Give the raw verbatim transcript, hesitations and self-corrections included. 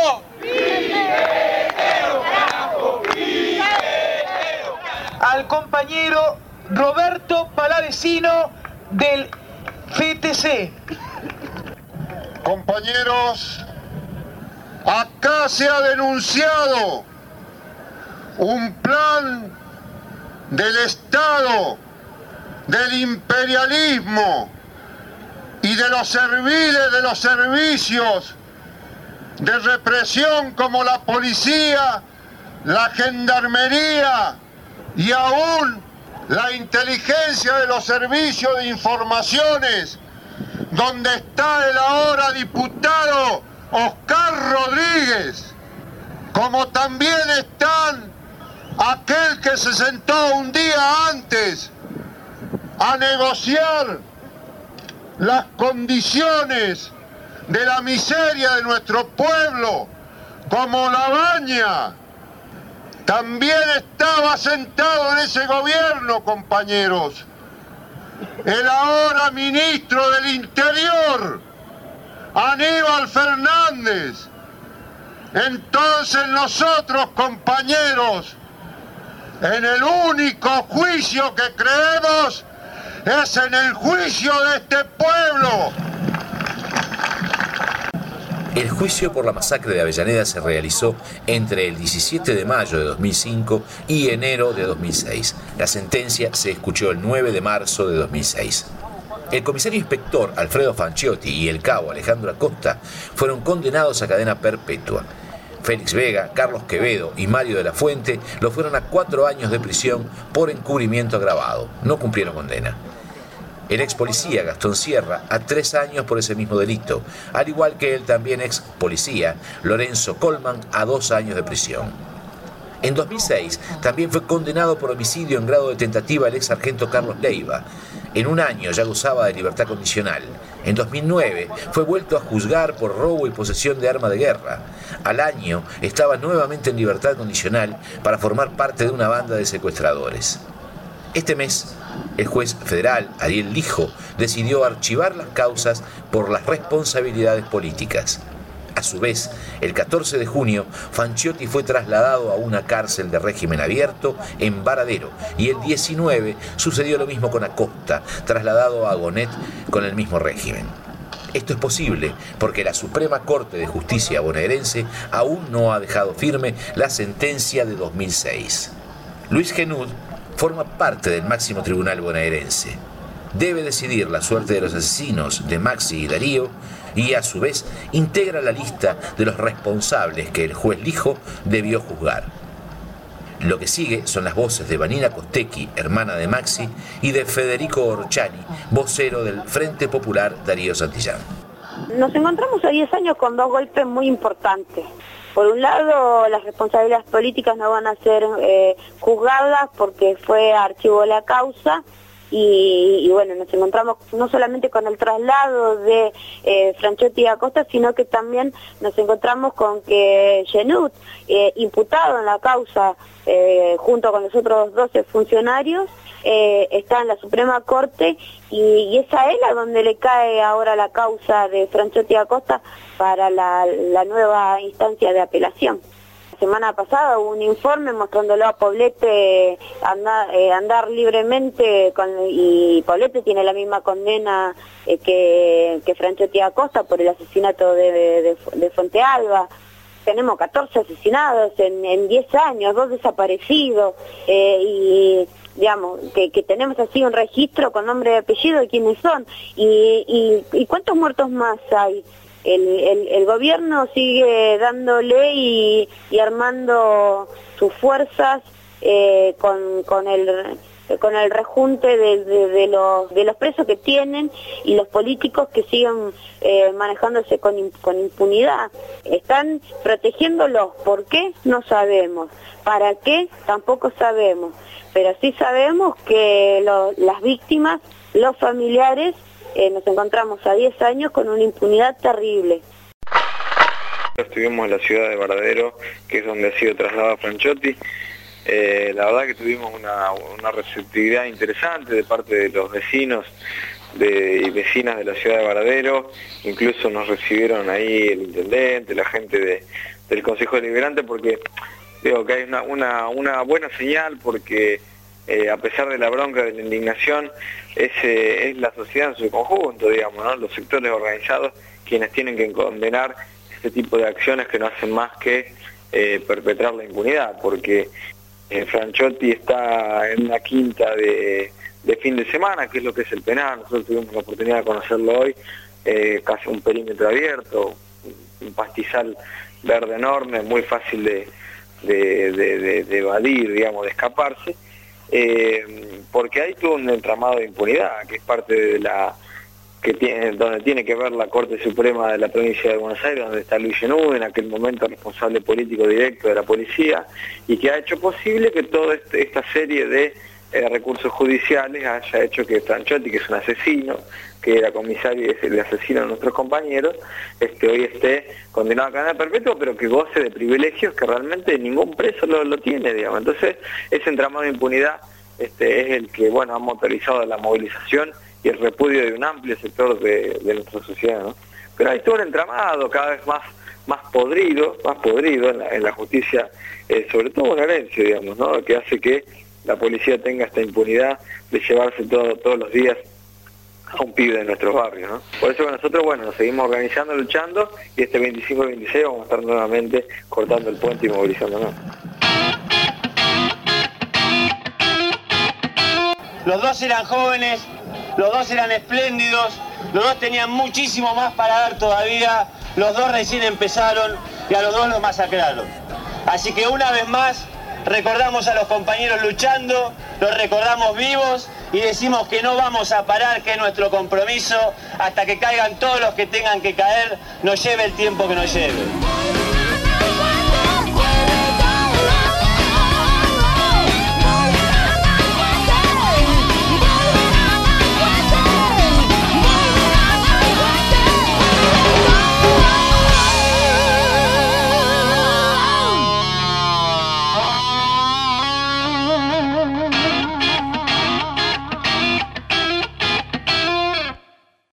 carajo! Al compañero Roberto Palavecino del F T C. Compañeros, acá se ha denunciado un plan del Estado, del imperialismo y de los serviles de los servicios de represión como la policía, la gendarmería y aún la inteligencia de los servicios de informaciones, donde está el ahora diputado Oscar Rodríguez, como también están aquel que se sentó un día antes a negociar las condiciones de la miseria de nuestro pueblo, como Labaña. También estaba sentado en ese gobierno, compañeros, el ahora ministro del Interior, Aníbal Fernández. Entonces nosotros, compañeros, en el único juicio que creemos es en el juicio de este pueblo. El juicio por la masacre de Avellaneda se realizó entre el diecisiete de mayo de dos mil cinco y enero de dos mil seis. La sentencia se escuchó el nueve de marzo de dos mil seis. El comisario inspector Alfredo Fanciotti y el cabo Alejandro Acosta fueron condenados a cadena perpetua. Félix Vega, Carlos Quevedo y Mario de la Fuente lo fueron a cuatro años de prisión por encubrimiento agravado. No cumplieron condena. El ex policía Gastón Sierra a tres años por ese mismo delito, al igual que el también ex policía Lorenzo Colman a dos años de prisión. En dos mil seis también fue condenado por homicidio en grado de tentativa el ex sargento Carlos Leiva. En un año ya gozaba de libertad condicional. En dos mil nueve fue vuelto a juzgar por robo y posesión de arma de guerra. Al año estaba nuevamente en libertad condicional para formar parte de una banda de secuestradores. Este mes, el juez federal Ariel Lijo decidió archivar las causas por las responsabilidades políticas. A su vez, el catorce de junio, Fanciotti fue trasladado a una cárcel de régimen abierto en Varadero y el diecinueve sucedió lo mismo con Acosta, trasladado a Gonet con el mismo régimen. Esto es posible porque la Suprema Corte de Justicia bonaerense aún no ha dejado firme la sentencia de dos mil seis. Luis Genud forma parte del máximo tribunal bonaerense. Debe decidir la suerte de los asesinos de Maxi y Darío y a su vez integra la lista de los responsables que el juez Lijo debió juzgar. Lo que sigue son las voces de Vanina Costecchi, hermana de Maxi, y de Federico Orchani, vocero del Frente Popular Darío Santillán. Nos encontramos a diez años con dos golpes muy importantes. Por un lado, las responsabilidades políticas no van a ser eh, juzgadas porque fue archivo la causa. Y, y bueno, nos encontramos no solamente con el traslado de eh, Fanciotti y Acosta, sino que también nos encontramos con que Genud, eh, imputado en la causa eh, junto con los otros doce funcionarios, eh, está en la Suprema Corte y, y es a él a donde le cae ahora la causa de Fanciotti y Acosta para la, la nueva instancia de apelación. La semana pasada hubo un informe mostrándolo a Poblete andar, eh, andar libremente con, y Poblete tiene la misma condena eh, que, que Fanciotti Acosta por el asesinato de, de, de Fuente Alba. Tenemos catorce asesinados en, en diez años, dos desaparecidos eh, y digamos que, que tenemos así un registro con nombre y apellido de quiénes son y, y, y cuántos muertos más hay. El, el, el gobierno sigue dándole y, y armando sus fuerzas eh, con, con, el, con el rejunte de, de, de, los, de los presos que tienen y los políticos que siguen eh, manejándose con, con impunidad. Están protegiéndolos. ¿Por qué? No sabemos. ¿Para qué? Tampoco sabemos. Pero sí sabemos que lo, las víctimas, los familiares, Eh, nos encontramos a diez años con una impunidad terrible. Estuvimos en la ciudad de Varadero, que es donde ha sido trasladado Fanciotti. Eh, la verdad que tuvimos una, una receptividad interesante de parte de los vecinos de, y vecinas de la ciudad de Varadero. Incluso nos recibieron ahí el intendente, la gente de, del Consejo Deliberante, porque digo que hay una, una, una buena señal, porque eh, a pesar de la bronca, de la indignación, es, eh, es la sociedad en su conjunto, digamos, ¿no? Los sectores organizados quienes tienen que condenar este tipo de acciones que no hacen más que eh, perpetrar la impunidad, porque eh, Franchotti está en una quinta de, de fin de semana, que es lo que es el penal. Nosotros tuvimos la oportunidad de conocerlo hoy, eh, casi un perímetro abierto, un pastizal verde enorme, muy fácil de, de, de, de, de evadir, digamos, de escaparse, eh, porque hay todo un entramado de impunidad, que es parte de la que tiene, donde tiene que ver la Corte Suprema de la provincia de Buenos Aires, donde está Luis Genudo, en aquel momento responsable político directo de la policía, y que ha hecho posible que toda este, esta serie de eh, recursos judiciales haya hecho que Franchotti, que es un asesino, que era comisario y es el asesino de nuestros compañeros, este, hoy esté condenado a cadena perpetua, pero que goce de privilegios que realmente ningún preso lo, lo tiene, digamos. Entonces, ese entramado de impunidad este, es el que, bueno, ha motorizado la movilización y el repudio de un amplio sector de, de nuestra sociedad, ¿no? Pero hay todo un entramado cada vez más más podrido, más podrido en la, en la justicia, eh, sobre todo bonaerense, digamos, ¿no? Que hace que la policía tenga esta impunidad de llevarse todo, todos los días a un pibe de nuestros barrios, ¿no? Por eso que nosotros, bueno, nos seguimos organizando, luchando, y este veinticinco y veintiséis vamos a estar nuevamente cortando el puente y movilizándonos. Los dos eran jóvenes, los dos eran espléndidos, los dos tenían muchísimo más para dar todavía, los dos recién empezaron y a los dos los masacraron. Así que una vez más recordamos a los compañeros luchando, los recordamos vivos y decimos que no vamos a parar, que es nuestro compromiso, hasta que caigan todos los que tengan que caer, nos lleve el tiempo que nos lleve.